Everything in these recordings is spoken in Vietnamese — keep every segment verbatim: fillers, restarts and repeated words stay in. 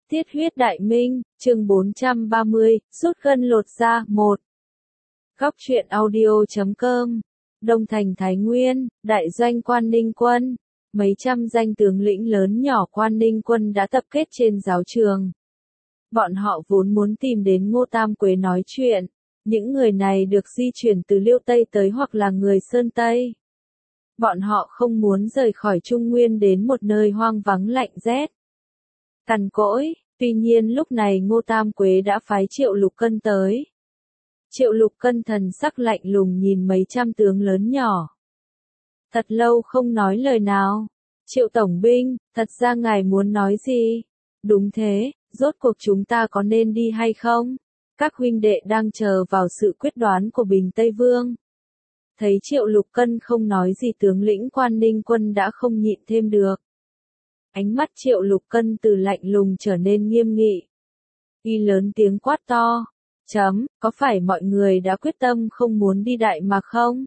Tiết huyết đại minh, chương bốn trăm ba mươi, rút gân lột da, một. Góc truyện audio chấm com. Đông Thành Thái Nguyên, đại doanh Quan Ninh Quân. Mấy trăm danh tướng lĩnh lớn nhỏ Quan Ninh Quân đã tập kết trên giáo trường. Bọn họ vốn muốn tìm đến Ngô Tam Quế nói chuyện. Những người này được di chuyển từ Liêu Tây tới hoặc là người Sơn Tây. Bọn họ không muốn rời khỏi Trung Nguyên đến một nơi hoang vắng lạnh rét, cằn cỗi. Tuy nhiên lúc này Ngô Tam Quế đã phái Triệu Lục Cân tới. Triệu Lục Cân thần sắc lạnh lùng nhìn mấy trăm tướng lớn nhỏ. Thật lâu không nói lời nào. Triệu Tổng binh, thật ra ngài muốn nói gì? Đúng thế, rốt cuộc chúng ta có nên đi hay không? Các huynh đệ đang chờ vào sự quyết đoán của Bình Tây Vương. Thấy Triệu Lục Cân không nói gì, tướng lĩnh Quan Ninh Quân đã không nhịn thêm được. Ánh mắt Triệu Lục Cân từ lạnh lùng trở nên nghiêm nghị. Y lớn tiếng quát to. Chấm, có phải mọi người đã quyết tâm không muốn đi Đại Mạc không?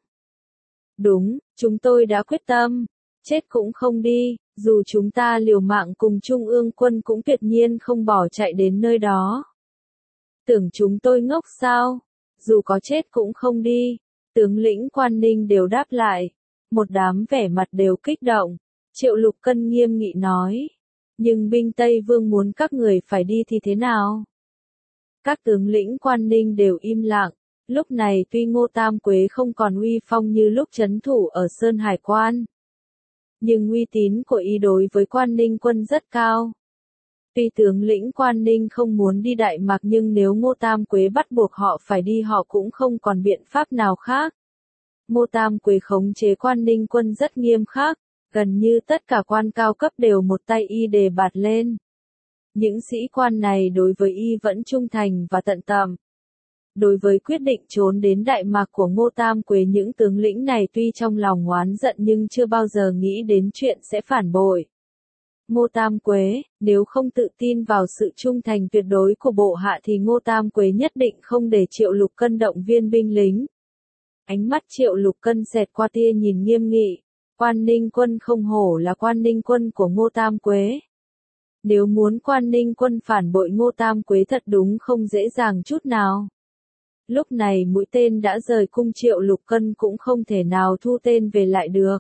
Đúng, chúng tôi đã quyết tâm. Chết cũng không đi, dù chúng ta liều mạng cùng Trung ương quân cũng tuyệt nhiên không bỏ chạy đến nơi đó. Tưởng chúng tôi ngốc sao? Dù có chết cũng không đi. Tướng lĩnh Quan Ninh đều đáp lại. Một đám vẻ mặt đều kích động. Triệu Lục Cân nghiêm nghị nói. Nhưng binh Tây Vương muốn các người phải đi thì thế nào? Các tướng lĩnh Quan Ninh đều im lặng. Lúc này tuy Ngô Tam Quế không còn uy phong như lúc trấn thủ ở Sơn Hải Quan, nhưng uy tín của y đối với Quan Ninh Quân rất cao. Tuy tướng lĩnh Quan Ninh không muốn đi Đại Mạc, nhưng nếu Ngô Tam Quế bắt buộc họ phải đi, họ cũng không còn biện pháp nào khác. Ngô Tam Quế khống chế Quan Ninh Quân rất nghiêm khắc. Gần như tất cả quan cao cấp đều một tay y đề bạt lên. Những sĩ quan này đối với y vẫn trung thành và tận tâm. Đối với quyết định trốn đến Đại Mạc của Ngô Tam Quế, những tướng lĩnh này tuy trong lòng oán giận nhưng chưa bao giờ nghĩ đến chuyện sẽ phản bội. Ngô Tam Quế, nếu không tự tin vào sự trung thành tuyệt đối của bộ hạ thì Ngô Tam Quế nhất định không để Triệu Lục Cân động viên binh lính. Ánh mắt Triệu Lục Cân xẹt qua tia nhìn nghiêm nghị. Quan Ninh Quân không hổ là Quan Ninh Quân của Ngô Tam Quế. Nếu muốn Quan Ninh Quân phản bội Ngô Tam Quế thật đúng không dễ dàng chút nào. Lúc này mũi tên đã rời cung, Triệu Lục Cân cũng không thể nào thu tên về lại được.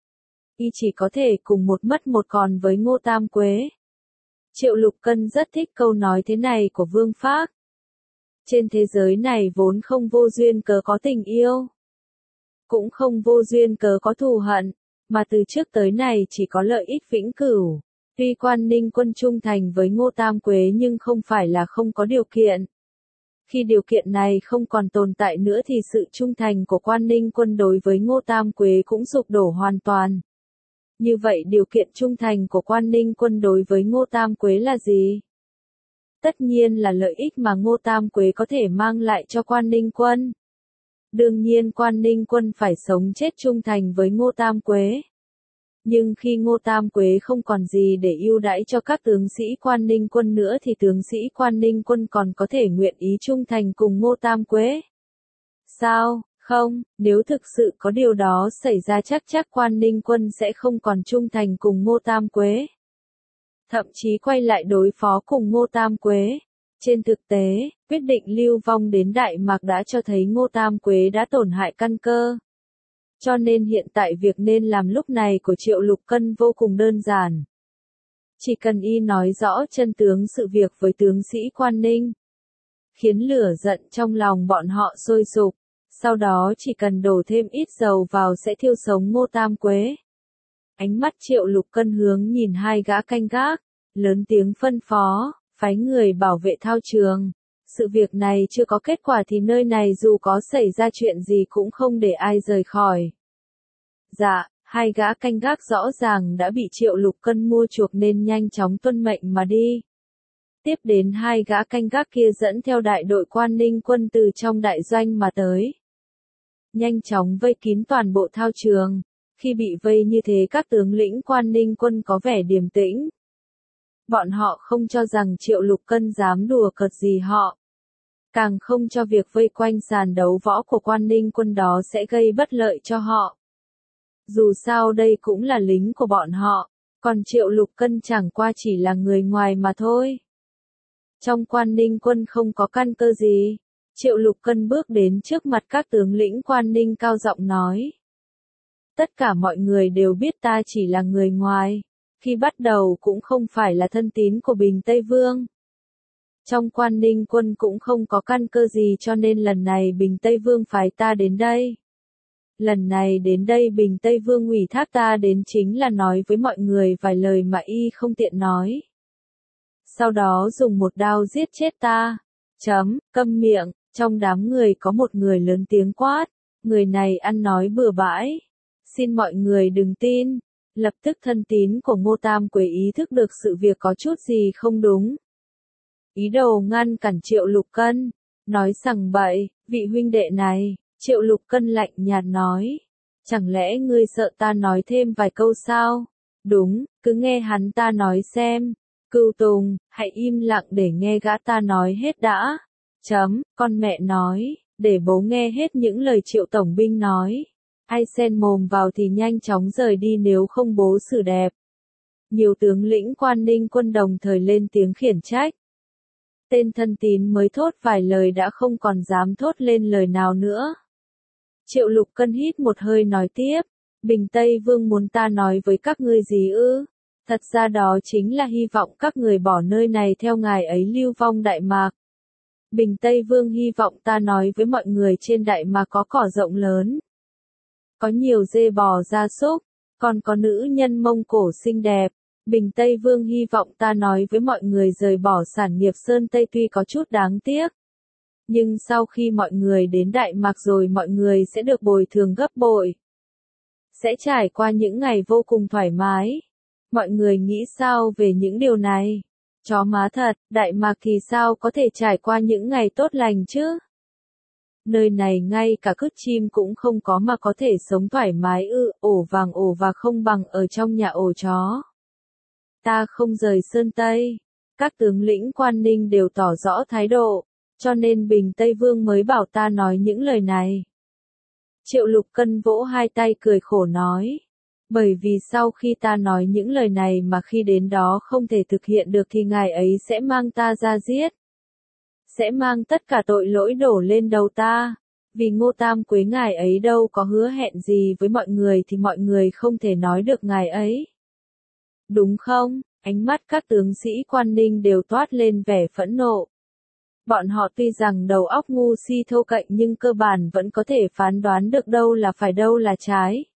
Y chỉ có thể cùng một mất một còn với Ngô Tam Quế. Triệu Lục Cân rất thích câu nói thế này của Vương Phác. Trên thế giới này vốn không vô duyên cớ có tình yêu, cũng không vô duyên cớ có thù hận, mà từ trước tới nay chỉ có lợi ích vĩnh cửu. Tuy Quan Ninh Quân trung thành với Ngô Tam Quế nhưng không phải là không có điều kiện. Khi điều kiện này không còn tồn tại nữa thì sự trung thành của Quan Ninh Quân đối với Ngô Tam Quế cũng sụp đổ hoàn toàn. Như vậy điều kiện trung thành của Quan Ninh Quân đối với Ngô Tam Quế là gì? Tất nhiên là lợi ích mà Ngô Tam Quế có thể mang lại cho Quan Ninh Quân. Đương nhiên Quan Ninh Quân phải sống chết trung thành với Ngô Tam Quế. Nhưng khi Ngô Tam Quế không còn gì để ưu đãi cho các tướng sĩ Quan Ninh Quân nữa thì tướng sĩ Quan Ninh Quân còn có thể nguyện ý trung thành cùng Ngô Tam Quế. Sao, không, nếu thực sự có điều đó xảy ra chắc chắc Quan Ninh Quân sẽ không còn trung thành cùng Ngô Tam Quế. Thậm chí quay lại đối phó cùng Ngô Tam Quế. Trên thực tế, quyết định lưu vong đến Đại Mạc đã cho thấy Ngô Tam Quế đã tổn hại căn cơ. Cho nên hiện tại việc nên làm lúc này của Triệu Lục Cân vô cùng đơn giản. Chỉ cần y nói rõ chân tướng sự việc với tướng sĩ Quan Ninh, khiến lửa giận trong lòng bọn họ sôi sục, sau đó chỉ cần đổ thêm ít dầu vào sẽ thiêu sống Ngô Tam Quế. Ánh mắt Triệu Lục Cân hướng nhìn hai gã canh gác, lớn tiếng phân phó, phái người bảo vệ thao trường. Sự việc này chưa có kết quả thì nơi này dù có xảy ra chuyện gì cũng không để ai rời khỏi. Dạ, hai gã canh gác rõ ràng đã bị Triệu Lục Cân mua chuộc nên nhanh chóng tuân mệnh mà đi. Tiếp đến hai gã canh gác kia dẫn theo đại đội Quan Ninh Quân từ trong đại doanh mà tới. Nhanh chóng vây kín toàn bộ thao trường. Khi bị vây như thế các tướng lĩnh Quan Ninh Quân có vẻ điềm tĩnh. Bọn họ không cho rằng Triệu Lục Cân dám đùa cợt gì họ. Càng không cho việc vây quanh sàn đấu võ của Quan Ninh Quân đó sẽ gây bất lợi cho họ. Dù sao đây cũng là lính của bọn họ, còn Triệu Lục Cân chẳng qua chỉ là người ngoài mà thôi. Trong Quan Ninh quân không có căn cơ gì. Triệu Lục Cân bước đến trước mặt các tướng lĩnh Quan Ninh cao giọng nói. Tất cả mọi người đều biết ta chỉ là người ngoài, khi bắt đầu cũng không phải là thân tín của Bình Tây Vương. Trong Quan Ninh quân cũng không có căn cơ gì cho nên lần này Bình Tây Vương phái ta đến đây. Lần này đến đây Bình Tây Vương ủy thác ta đến chính là nói với mọi người vài lời mà y không tiện nói. Sau đó dùng một đao giết chết ta. Chấm, câm miệng, trong đám người có một người lớn tiếng quát, người này ăn nói bừa bãi. Xin mọi người đừng tin. Lập tức thân tín của Ngô Tam Quế ý thức được sự việc có chút gì không đúng. Ý đồ ngăn cản Triệu Lục Cân, nói rằng bậy, vị huynh đệ này, Triệu Lục Cân lạnh nhạt nói. Chẳng lẽ ngươi sợ ta nói thêm vài câu sao? Đúng, cứ nghe hắn ta nói xem. Cửu Tùng, hãy im lặng để nghe gã ta nói hết đã. Chấm, con mẹ nói, để bố nghe hết những lời Triệu Tổng binh nói. Ai xen mồm vào thì nhanh chóng rời đi nếu không bố xử đẹp. Nhiều tướng lĩnh Quan Ninh quân đồng thời lên tiếng khiển trách. Tên thân tín mới thốt vài lời đã không còn dám thốt lên lời nào nữa. Triệu Lục Cân hít một hơi nói tiếp, Bình Tây Vương muốn ta nói với các ngươi gì ư? Thật ra đó chính là hy vọng các người bỏ nơi này theo ngài ấy lưu vong Đại Mạc. Bình Tây Vương hy vọng ta nói với mọi người trên Đại Mạc có cỏ rộng lớn. Có nhiều dê bò gia súc, còn có nữ nhân Mông Cổ xinh đẹp. Bình Tây Vương hy vọng ta nói với mọi người rời bỏ sản nghiệp Sơn Tây tuy có chút đáng tiếc. Nhưng sau khi mọi người đến Đại Mạc rồi mọi người sẽ được bồi thường gấp bội. Sẽ trải qua những ngày vô cùng thoải mái. Mọi người nghĩ sao về những điều này? Chó má thật, Đại Mạc thì sao có thể trải qua những ngày tốt lành chứ? Nơi này ngay cả cứt chim cũng không có mà có thể sống thoải mái ư, ổ vàng ổ và không bằng ở trong nhà ổ chó. Ta không rời Sơn Tây. Các tướng lĩnh Quan Ninh đều tỏ rõ thái độ, cho nên Bình Tây Vương mới bảo ta nói những lời này. Triệu Lục Cân vỗ hai tay cười khổ nói. Bởi vì sau khi ta nói những lời này mà khi đến đó không thể thực hiện được thì ngài ấy sẽ mang ta ra giết. Sẽ mang tất cả tội lỗi đổ lên đầu ta. Vì Ngô Tam Quế ngài ấy đâu có hứa hẹn gì với mọi người thì mọi người không thể nói được ngài ấy. Đúng không? Ánh mắt các tướng sĩ Quan Ninh đều toát lên vẻ phẫn nộ. Bọn họ tuy rằng đầu óc ngu si thô kệch nhưng cơ bản vẫn có thể phán đoán được đâu là phải đâu là trái.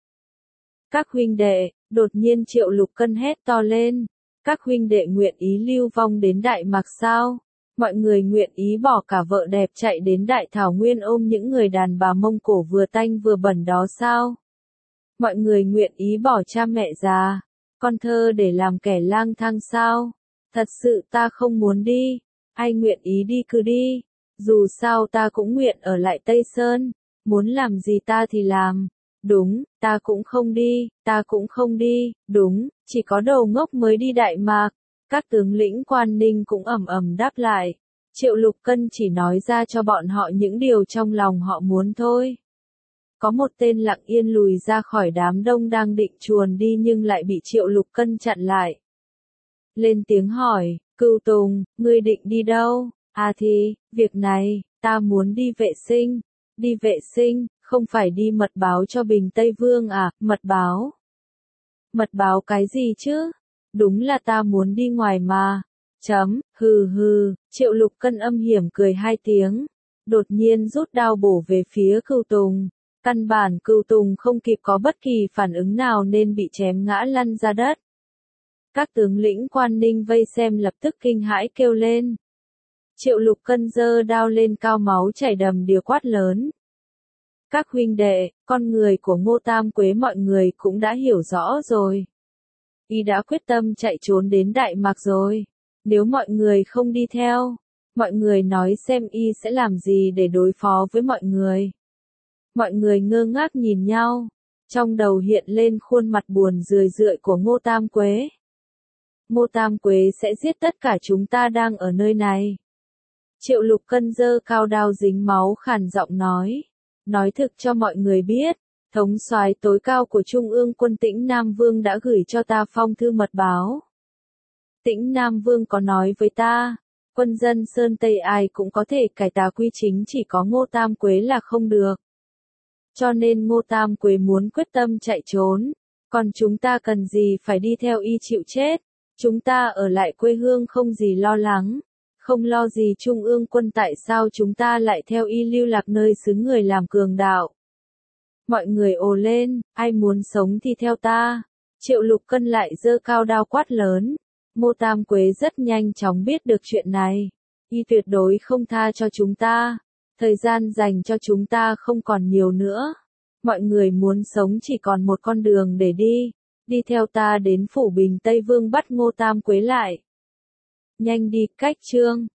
Các huynh đệ, đột nhiên Triệu Lục Cân hét to lên. Các huynh đệ nguyện ý lưu vong đến Đại Mạc sao? Mọi người nguyện ý bỏ cả vợ đẹp chạy đến Đại Thảo Nguyên ôm những người đàn bà Mông Cổ vừa tanh vừa bẩn đó sao? Mọi người nguyện ý bỏ cha mẹ già, con thơ để làm kẻ lang thang sao? Thật sự ta không muốn đi. Ai nguyện ý đi cứ đi. Dù sao ta cũng nguyện ở lại Tây Sơn. Muốn làm gì ta thì làm. Đúng, ta cũng không đi, ta cũng không đi, đúng, chỉ có đầu ngốc mới đi Đại Mạc. Các tướng lĩnh Quan Ninh cũng ầm ầm đáp lại. Triệu Lục Cân chỉ nói ra cho bọn họ những điều trong lòng họ muốn thôi. Có một tên lặng yên lùi ra khỏi đám đông đang định chuồn đi nhưng lại bị Triệu Lục Cân chặn lại. Lên tiếng hỏi, Cửu Tùng, ngươi định đi đâu? À thì, việc này, ta muốn đi vệ sinh. Đi vệ sinh, không phải đi mật báo cho Bình Tây Vương à, mật báo. Mật báo cái gì chứ? Đúng là ta muốn đi ngoài mà. Chấm, hừ hừ, Triệu Lục Cân âm hiểm cười hai tiếng. Đột nhiên rút đao bổ về phía Cửu Tùng. Căn bản Cửu Tùng không kịp có bất kỳ phản ứng nào nên bị chém ngã lăn ra đất. Các tướng lĩnh Quan Ninh vây xem lập tức kinh hãi kêu lên. Triệu Lục Cân giơ đao lên cao máu chảy đầm đìa quát lớn. Các huynh đệ, con người của Ngô Tam Quế mọi người cũng đã hiểu rõ rồi. Y đã quyết tâm chạy trốn đến Đại Mạc rồi. Nếu mọi người không đi theo, mọi người nói xem y sẽ làm gì để đối phó với mọi người. Mọi người ngơ ngác nhìn nhau, trong đầu hiện lên khuôn mặt buồn rười rượi của Ngô Tam Quế. Ngô Tam Quế sẽ giết tất cả chúng ta đang ở nơi này. Triệu Lục Cân giơ cao đao dính máu khàn giọng nói. Nói thực cho mọi người biết, thống soái tối cao của Trung ương quân Tĩnh Nam Vương đã gửi cho ta phong thư mật báo. Tĩnh Nam Vương có nói với ta, Quân dân Sơn Tây ai cũng có thể cải tà quy chính, chỉ có Ngô Tam Quế là không được. Cho nên Ngô Tam Quế muốn quyết tâm chạy trốn. Còn chúng ta cần gì phải đi theo y chịu chết. Chúng ta ở lại quê hương không gì lo lắng. Không lo gì trung ương quân, tại sao chúng ta lại theo y lưu lạc nơi xứ người làm cường đạo. Mọi người ồ lên, ai muốn sống thì theo ta. Triệu Lục Cân lại giơ cao đao quát lớn. Ngô Tam Quế rất nhanh chóng biết được chuyện này. Y tuyệt đối không tha cho chúng ta. Thời gian dành cho chúng ta không còn nhiều nữa. Mọi người muốn sống chỉ còn một con đường để đi. Đi theo ta đến phủ Bình Tây Vương bắt Ngô Tam Quế lại. Nhanh đi, cách chương.